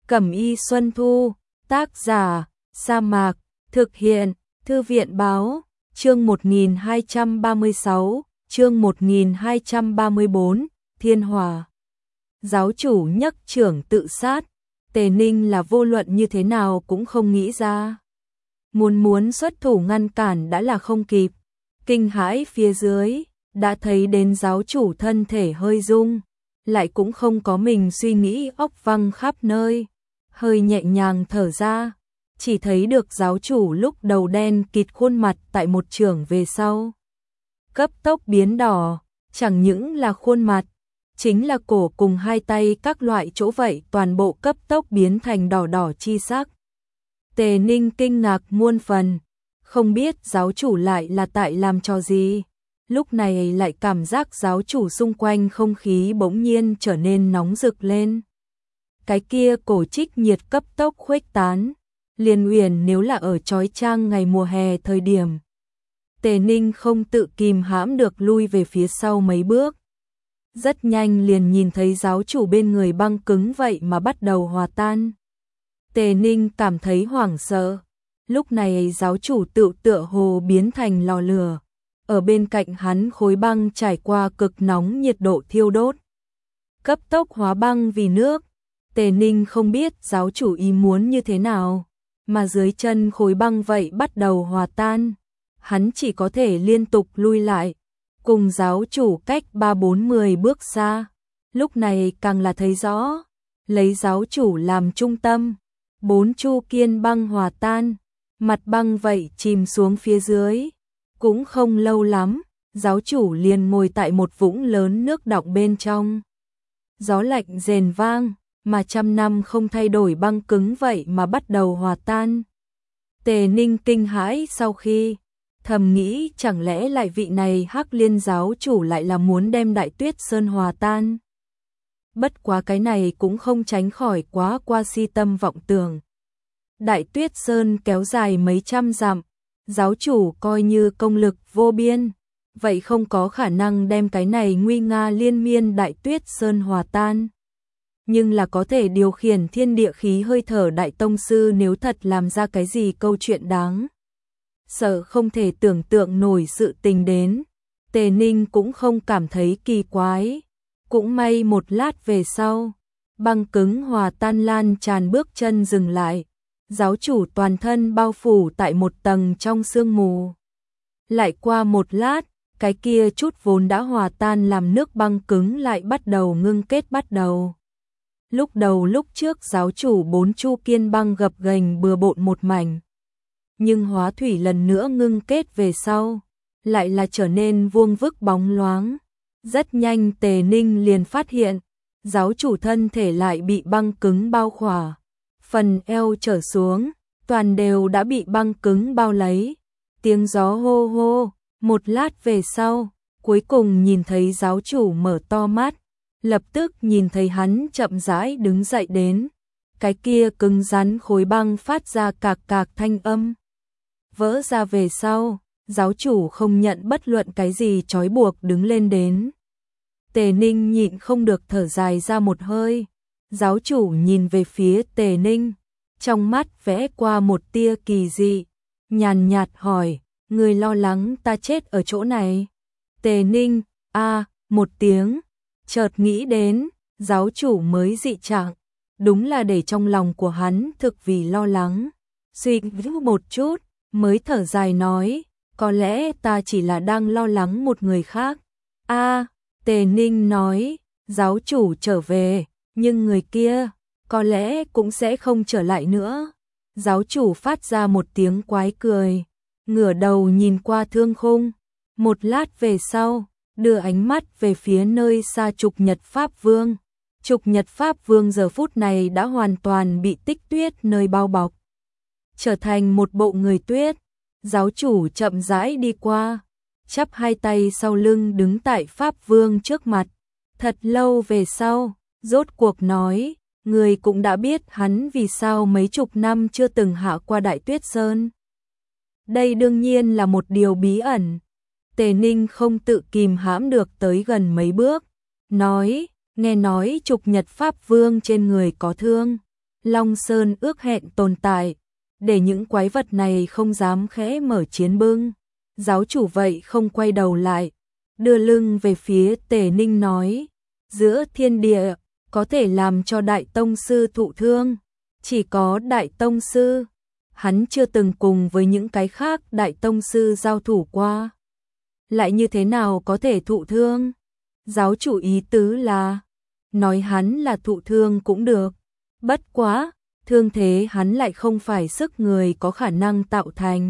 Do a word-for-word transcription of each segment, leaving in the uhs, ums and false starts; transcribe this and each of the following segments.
Cẩm y Xuân Thu, tác giả, Sa Mạc, thực hiện, Thư viện báo, chương một nghìn hai trăm ba mươi sáu, chương một nghìn hai trăm ba mươi bốn, Thiên Hòa. Giáo chủ nhấc trưởng tự sát, Tề Ninh là vô luận như thế nào cũng không nghĩ ra. Muốn muốn xuất thủ ngăn cản đã là không kịp, kinh hãi phía dưới, đã thấy đến giáo chủ thân thể hơi rung, lại cũng không có mình suy nghĩ óc văng khắp nơi, hơi nhẹ nhàng thở ra, chỉ thấy được giáo chủ lúc đầu đen kịt khuôn mặt tại một chưởng về sau. Cấp tốc biến đỏ, chẳng những là khuôn mặt, chính là cổ cùng hai tay các loại chỗ vậy toàn bộ cấp tốc biến thành đỏ đỏ chi sắc. Tề Ninh kinh ngạc muôn phần, không biết giáo chủ lại là tại làm trò gì. Lúc này lại cảm giác giáo chủ xung quanh không khí bỗng nhiên trở nên nóng rực lên. Cái kia cổ trích nhiệt cấp tốc khuếch tán, Liên Uyển nếu là ở chói chang ngày mùa hè thời điểm. Tề Ninh không tự kìm hãm được lui về phía sau mấy bước. Rất nhanh liền nhìn thấy giáo chủ bên người băng cứng vậy mà bắt đầu hòa tan. Tề Ninh cảm thấy hoảng sợ, lúc này giáo chủ tự tựa hồ biến thành lò lửa. Ở bên cạnh hắn khối băng trải qua cực nóng nhiệt độ thiêu đốt. Cấp tốc hóa băng vì nước, Tề Ninh không biết giáo chủ ý muốn như thế nào, mà dưới chân khối băng vậy bắt đầu hòa tan. Hắn chỉ có thể liên tục lui lại, cùng giáo chủ cách ba bốn mươi bước xa. Lúc này càng là thấy rõ, lấy giáo chủ làm trung tâm, bốn chu kiên băng hòa tan, mặt băng vậy chìm xuống phía dưới. Cũng không lâu lắm, giáo chủ liền ngồi tại một vũng lớn nước đọng bên trong. Gió lạnh rền vang, mà trăm năm không thay đổi băng cứng vậy mà bắt đầu hòa tan. Tề Ninh kinh hãi sau khi thầm nghĩ chẳng lẽ lại vị này Hắc Liên giáo chủ lại là muốn đem Đại Tuyết Sơn hòa tan. Bất quá cái này cũng không tránh khỏi quá qua si tâm vọng tưởng. Đại Tuyết Sơn kéo dài mấy trăm dặm, giáo chủ coi như công lực vô biên, vậy không có khả năng đem cái này nguy nga liên miên Đại Tuyết Sơn hòa tan. Nhưng là có thể điều khiển thiên địa khí hơi thở đại tông sư nếu thật làm ra cái gì câu chuyện đáng sợ không thể tưởng tượng nổi sự tình đến. Tề Ninh cũng không cảm thấy kỳ quái. Cũng may một lát về sau, băng cứng hòa tan lan tràn bước chân dừng lại. Giáo chủ toàn thân bao phủ tại một tầng trong sương mù. Lại qua một lát, cái kia chút vốn đã hòa tan làm nước băng cứng lại bắt đầu ngưng kết bắt đầu. Lúc đầu lúc trước giáo chủ bốn chu kiên băng gập ghềnh bừa bộn một mảnh. Nhưng hóa thủy lần nữa ngưng kết về sau, lại là trở nên vuông vức bóng loáng. Rất nhanh Tề Ninh liền phát hiện, giáo chủ thân thể lại bị băng cứng bao khỏa. Phần eo trở xuống, toàn đều đã bị băng cứng bao lấy. Tiếng gió hô hô, một lát về sau, cuối cùng nhìn thấy giáo chủ mở to mắt, lập tức nhìn thấy hắn chậm rãi đứng dậy đến. Cái kia cứng rắn khối băng phát ra cạc cạc thanh âm. Vỡ ra về sau, giáo chủ không nhận bất luận cái gì trói buộc đứng lên đến. Tề Ninh nhịn không được thở dài ra một hơi. Giáo chủ nhìn về phía Tề Ninh, trong mắt vẽ qua một tia kỳ dị, nhàn nhạt hỏi, người lo lắng ta chết ở chỗ này. Tề Ninh, a một tiếng, chợt nghĩ đến, giáo chủ mới dị trạng, đúng là để trong lòng của hắn thực vì lo lắng. Suy nghĩ một chút, mới thở dài nói, có lẽ ta chỉ là đang lo lắng một người khác. A, Tề Ninh nói, giáo chủ trở về. Nhưng người kia, có lẽ cũng sẽ không trở lại nữa. Giáo chủ phát ra một tiếng quái cười, ngửa đầu nhìn qua thương khung. Một lát về sau, đưa ánh mắt về phía nơi xa Trục Nhật Pháp Vương. Trục Nhật Pháp Vương giờ phút này đã hoàn toàn bị tích tuyết nơi bao bọc, trở thành một bộ người tuyết. Giáo chủ chậm rãi đi qua, chắp hai tay sau lưng đứng tại Pháp Vương trước mặt. Thật lâu về sau, rốt cuộc nói, người cũng đã biết hắn vì sao mấy chục năm chưa từng hạ qua Đại Tuyết Sơn. Đây đương nhiên là một điều bí ẩn. Tề Ninh không tự kìm hãm được tới gần mấy bước, nói, nghe nói Trục Nhật Pháp Vương trên người có thương, Long Sơn ước hẹn tồn tại, để những quái vật này không dám khẽ mở chiến bưng. Giáo chủ vậy không quay đầu lại, đưa lưng về phía Tề Ninh nói, giữa thiên địa, có thể làm cho đại tông sư thụ thương, chỉ có đại tông sư. Hắn chưa từng cùng với những cái khác đại tông sư giao thủ qua. Lại như thế nào có thể thụ thương? Giáo chủ ý tứ là, nói hắn là thụ thương cũng được. Bất quá, thương thế hắn lại không phải sức người có khả năng tạo thành.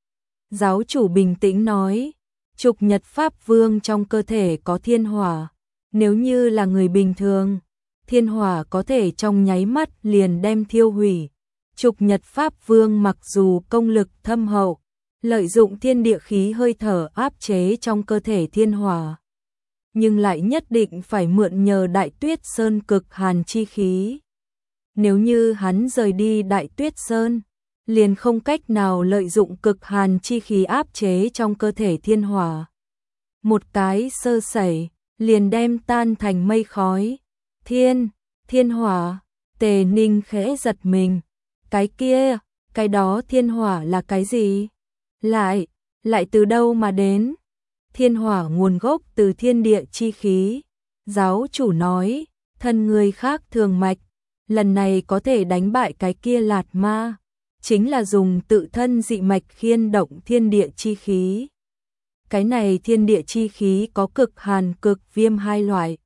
Giáo chủ bình tĩnh nói, Trục Nhật Pháp Vương trong cơ thể có thiên hỏa. Nếu như là người bình thường, thiên hỏa có thể trong nháy mắt liền đem thiêu hủy. Trục Nhật Pháp Vương mặc dù công lực thâm hậu, lợi dụng thiên địa khí hơi thở áp chế trong cơ thể thiên hỏa, nhưng lại nhất định phải mượn nhờ Đại Tuyết Sơn cực hàn chi khí. Nếu như hắn rời đi Đại Tuyết Sơn, liền không cách nào lợi dụng cực hàn chi khí áp chế trong cơ thể thiên hỏa. Một cái sơ sẩy, liền đem tan thành mây khói. Thiên, thiên hỏa, Tề Ninh khẽ giật mình. Cái kia, cái đó thiên hỏa là cái gì? Lại, lại từ đâu mà đến? Thiên hỏa nguồn gốc từ thiên địa chi khí. Giáo chủ nói, thân người khác thường mạch, lần này có thể đánh bại cái kia lạt ma, chính là dùng tự thân dị mạch khiên động thiên địa chi khí. Cái này thiên địa chi khí có cực hàn cực viêm hai loại.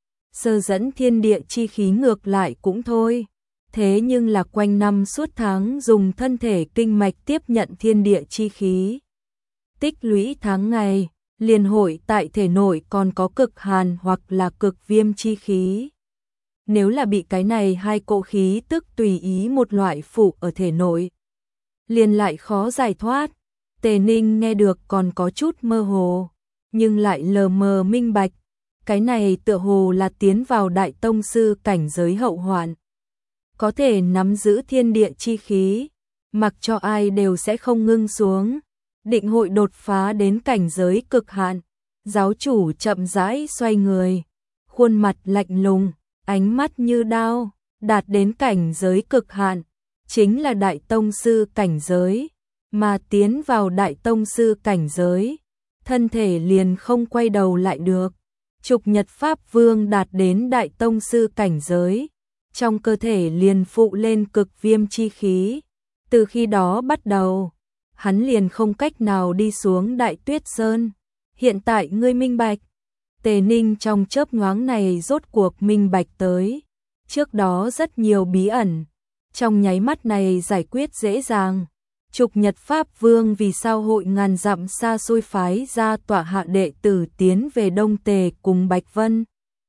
Sơ dẫn thiên địa chi khí ngược lại cũng thôi. Thế nhưng là quanh năm suốt tháng dùng thân thể kinh mạch tiếp nhận thiên địa chi khí. Tích lũy tháng ngày, liền hội tại thể nội còn có cực hàn hoặc là cực viêm chi khí. Nếu là bị cái này hai cỗ khí tức tùy ý một loại phụ ở thể nội, liền lại khó giải thoát. Tề Ninh nghe được còn có chút mơ hồ, nhưng lại lờ mờ minh bạch. Cái này tựa hồ là tiến vào đại tông sư cảnh giới hậu hoạn. Có thể nắm giữ thiên địa chi khí, mặc cho ai đều sẽ không ngưng xuống, định hội đột phá đến cảnh giới cực hạn. Giáo chủ chậm rãi xoay người, khuôn mặt lạnh lùng, ánh mắt như đao, đạt đến cảnh giới cực hạn, chính là đại tông sư cảnh giới, mà tiến vào đại tông sư cảnh giới, thân thể liền không quay đầu lại được. Trục Nhật Pháp Vương đạt đến đại tông sư cảnh giới, trong cơ thể liền phụ lên cực viêm chi khí. Từ khi đó bắt đầu, hắn liền không cách nào đi xuống Đại Tuyết Sơn. Hiện tại ngươi minh bạch. Tề Ninh trong chớp nhoáng này rốt cuộc minh bạch tới. Trước đó rất nhiều bí ẩn, trong nháy mắt này giải quyết dễ dàng. Trục Nhật Pháp Vương vì sao hội ngàn dặm xa xôi phái ra tọa hạ đệ tử tiến về Đông Tề cùng Bạch Vân.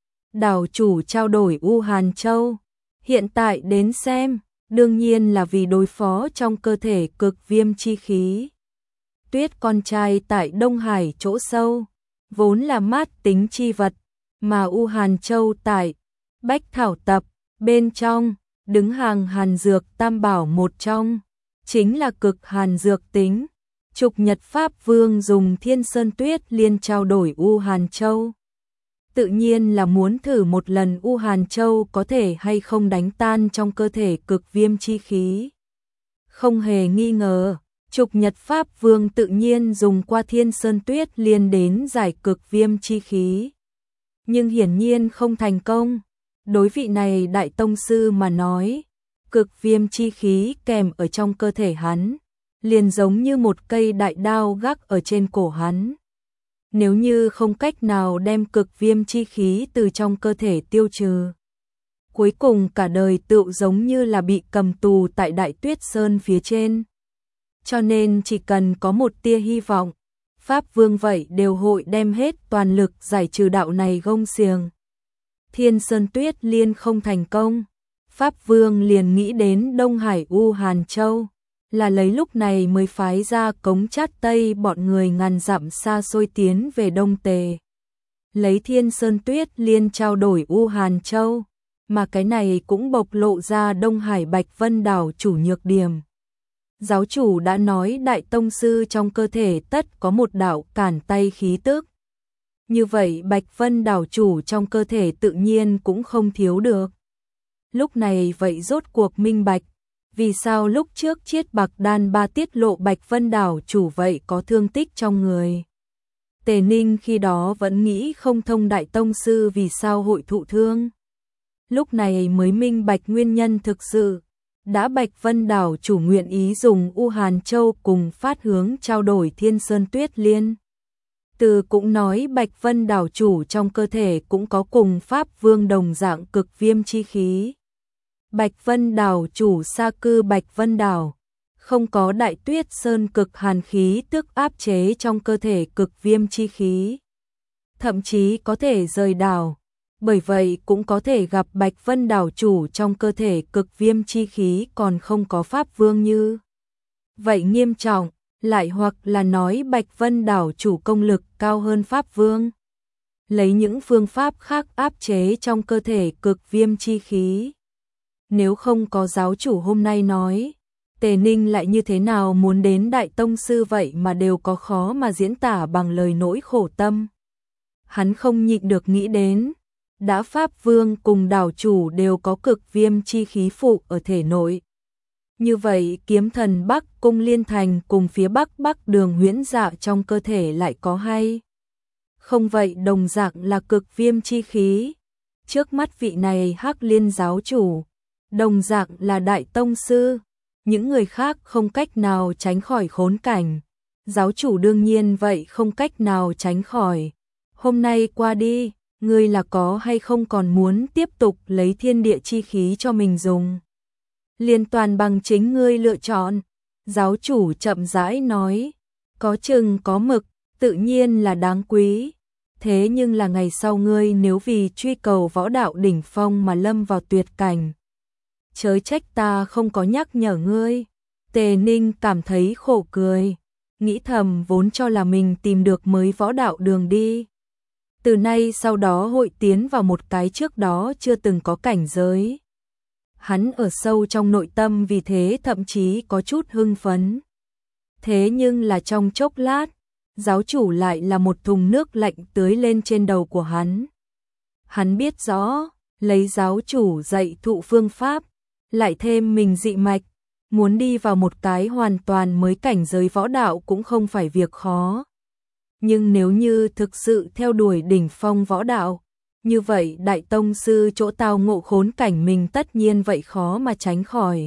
Đảo chủ trao đổi U Hàn Châu. Hiện tại đến xem, đương nhiên là vì đối phó trong cơ thể cực viêm chi khí. Tuyết con trai tại Đông Hải chỗ sâu, vốn là mát tính chi vật, mà U Hàn Châu tại Bách Thảo Tập, bên trong, đứng hàng hàn dược tam bảo một trong, chính là cực hàn dược tính. Trục Nhật Pháp Vương dùng Thiên Sơn Tuyết Liên trao đổi U Hàn Châu. Tự nhiên là muốn thử một lần U Hàn Châu có thể hay không đánh tan trong cơ thể cực viêm chi khí. Không hề nghi ngờ, Trục Nhật Pháp Vương tự nhiên dùng qua Thiên Sơn Tuyết Liên đến giải cực viêm chi khí. Nhưng hiển nhiên không thành công. Đối vị này đại tông sư mà nói, cực viêm chi khí kèm ở trong cơ thể hắn, liền giống như một cây đại đao gác ở trên cổ hắn. Nếu như không cách nào đem cực viêm chi khí từ trong cơ thể tiêu trừ, cuối cùng cả đời tựu giống như là bị cầm tù tại Đại Tuyết Sơn phía trên. Cho nên chỉ cần có một tia hy vọng, Pháp Vương vậy đều hội đem hết toàn lực giải trừ đạo này gông xiềng. Thiên Sơn Tuyết Liên không thành công, Pháp Vương liền nghĩ đến Đông Hải U Hàn Châu, là lấy lúc này mới phái ra Cống Chát Tây bọn người ngàn dặm xa xôi tiến về Đông Tề. Lấy Thiên Sơn Tuyết Liên trao đổi U Hàn Châu, mà cái này cũng bộc lộ ra Đông Hải Bạch Vân đảo chủ nhược điểm. Giáo chủ đã nói đại tông sư trong cơ thể tất có một đạo cản tay khí tức. Như vậy Bạch Vân đảo chủ trong cơ thể tự nhiên cũng không thiếu được. lúc này vậy rốt cuộc minh bạch, vì sao lúc trước Chiết Bạc Đan Ba tiết lộ Bạch Vân đảo chủ vậy có thương tích trong người. Tề Ninh khi đó vẫn nghĩ không thông đại tông sư vì sao hội thụ thương. Lúc này mới minh bạch nguyên nhân thực sự, đã Bạch Vân đảo chủ nguyện ý dùng U Hàn Châu cùng phát hướng trao đổi Thiên Sơn Tuyết Liên. Từ cũng nói Bạch Vân đảo chủ trong cơ thể cũng có cùng Pháp Vương đồng dạng cực viêm chi khí. Bạch Vân đảo chủ xa cư Bạch Vân đảo, không có Đại Tuyết Sơn cực hàn khí tức áp chế trong cơ thể cực viêm chi khí. Thậm chí có thể rời đảo, bởi vậy cũng có thể gặp Bạch Vân đảo chủ trong cơ thể cực viêm chi khí còn không có Pháp Vương như vậy nghiêm trọng, lại hoặc là nói Bạch Vân đảo chủ công lực cao hơn Pháp Vương. Lấy những phương pháp khác áp chế trong cơ thể cực viêm chi khí. Nếu không có giáo chủ hôm nay nói, Tề Ninh lại như thế nào muốn đến đại tông sư vậy mà đều có khó mà diễn tả bằng lời nỗi khổ tâm. Hắn không nhịn được nghĩ đến, đã Pháp Vương cùng đảo chủ đều có cực viêm chi khí phụ ở thể nội. Như vậy kiếm thần Bắc Cung Liên Thành cùng phía Bắc Bắc Đường Huyễn Dạ trong cơ thể lại có hay? Không vậy đồng dạng là cực viêm chi khí. Trước mắt vị này Hắc Liên giáo chủ, đồng dạng là đại tông sư, những người khác không cách nào tránh khỏi khốn cảnh. Giáo chủ đương nhiên vậy không cách nào tránh khỏi. Hôm nay qua đi, ngươi là có hay không còn muốn tiếp tục lấy thiên địa chi khí cho mình dùng? Liên toàn bằng chính ngươi lựa chọn. Giáo chủ chậm rãi nói, có chừng có mực, tự nhiên là đáng quý. Thế nhưng là ngày sau ngươi nếu vì truy cầu võ đạo đỉnh phong mà lâm vào tuyệt cảnh, chớ trách ta không có nhắc nhở ngươi. Tề Ninh cảm thấy khổ cười, nghĩ thầm vốn cho là mình tìm được mới võ đạo đường đi. Từ nay sau đó hội tiến vào một cái trước đó chưa từng có cảnh giới. Hắn ở sâu trong nội tâm vì thế thậm chí có chút hưng phấn. Thế nhưng là trong chốc lát, giáo chủ lại là một thùng nước lạnh tưới lên trên đầu của hắn. Hắn biết rõ, lấy giáo chủ dạy thụ phương pháp, lại thêm mình dị mạch, muốn đi vào một cái hoàn toàn mới cảnh giới võ đạo cũng không phải việc khó. Nhưng nếu như thực sự theo đuổi đỉnh phong võ đạo, như vậy đại tông sư chỗ tao ngộ khốn cảnh mình tất nhiên vậy khó mà tránh khỏi.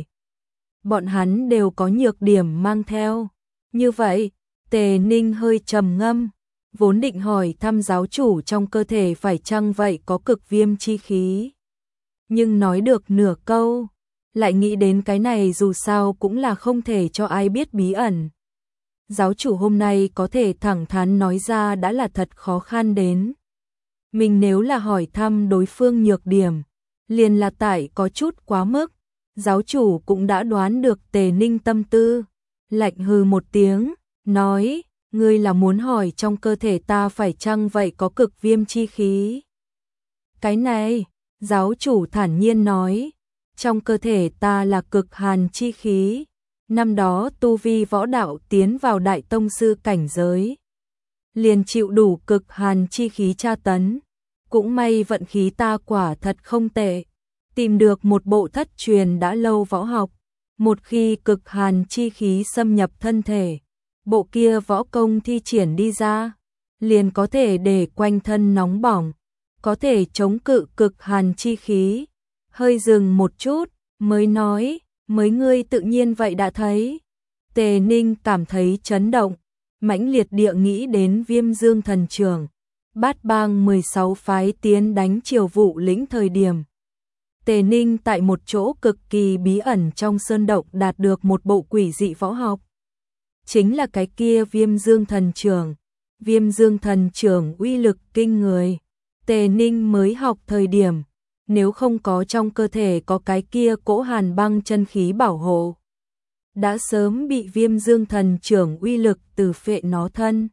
Bọn hắn đều có nhược điểm mang theo. Như vậy, Tề Ninh hơi trầm ngâm, vốn định hỏi thăm giáo chủ trong cơ thể phải chăng vậy có cực viêm chi khí. Nhưng nói được nửa câu, lại nghĩ đến cái này dù sao cũng là không thể cho ai biết bí ẩn. Giáo chủ hôm nay có thể thẳng thắn nói ra đã là thật khó khăn đến. Mình nếu là hỏi thăm đối phương nhược điểm, liền là tại có chút quá mức. Giáo chủ cũng đã đoán được Tề Ninh tâm tư, lạnh hừ một tiếng, nói, ngươi là muốn hỏi trong cơ thể ta phải chăng vậy có cực viêm chi khí. Cái này, giáo chủ thản nhiên nói, trong cơ thể ta là cực hàn chi khí. Năm đó tu vi võ đạo tiến vào đại tông sư cảnh giới, liền chịu đủ cực hàn chi khí tra tấn. Cũng may vận khí ta quả thật không tệ, tìm được một bộ thất truyền đã lâu võ học. Một khi cực hàn chi khí xâm nhập thân thể, bộ kia võ công thi triển đi ra, liền có thể để quanh thân nóng bỏng, có thể chống cự cực hàn chi khí. Hơi dừng một chút, mới nói, mới ngươi tự nhiên vậy đã thấy. Tề Ninh cảm thấy chấn động, mãnh liệt địa nghĩ đến Viêm Dương thần trưởng, Bát Bang mười sáu phái tiến đánh Triều Vụ lĩnh thời điểm. Tề Ninh tại một chỗ cực kỳ bí ẩn trong sơn động đạt được một bộ quỷ dị võ học. Chính là cái kia Viêm Dương thần trưởng. Viêm Dương thần trưởng uy lực kinh người. Tề Ninh mới học thời điểm, nếu không có trong cơ thể có cái kia cỗ hàn băng chân khí bảo hộ, đã sớm bị Viêm Dương thần trưởng uy lực từ phệ nó thân.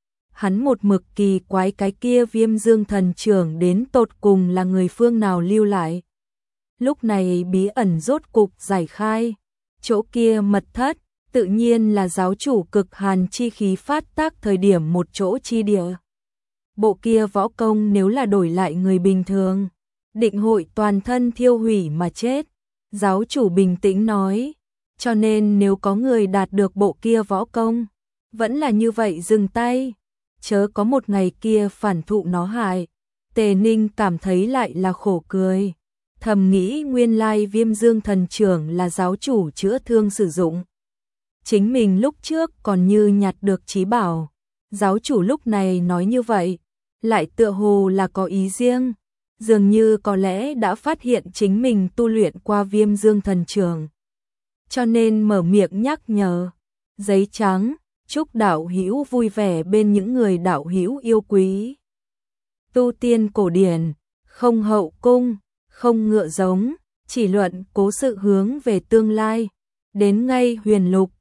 Hắn một mực kỳ quái cái kia Viêm Dương thần trưởng đến tột cùng là người phương nào lưu lại. Lúc này bí ẩn rốt cục giải khai, chỗ kia mật thất, tự nhiên là giáo chủ cực hàn chi khí phát tác thời điểm một chỗ chi địa. Bộ kia võ công nếu là đổi lại người bình thường, định hội toàn thân thiêu hủy mà chết. Giáo chủ bình tĩnh nói, cho nên nếu có người đạt được bộ kia võ công, vẫn là như vậy dừng tay, chớ có một ngày kia phản thụ nó hại. Tề Ninh cảm thấy lại là khổ cười, thầm nghĩ nguyên lai Viêm Dương thần trưởng là giáo chủ chữa thương sử dụng. Chính mình lúc trước còn như nhặt được trí bảo, giáo chủ lúc này nói như vậy, lại tựa hồ là có ý riêng, dường như có lẽ đã phát hiện chính mình tu luyện qua Viêm Dương thần trưởng, cho nên mở miệng nhắc nhở. Giấy trắng, chúc đạo hữu vui vẻ bên những người đạo hữu yêu quý. Tu tiên cổ điển, không hậu cung, không ngựa giống, chỉ luận cố sự hướng về tương lai, đến ngay huyền lục,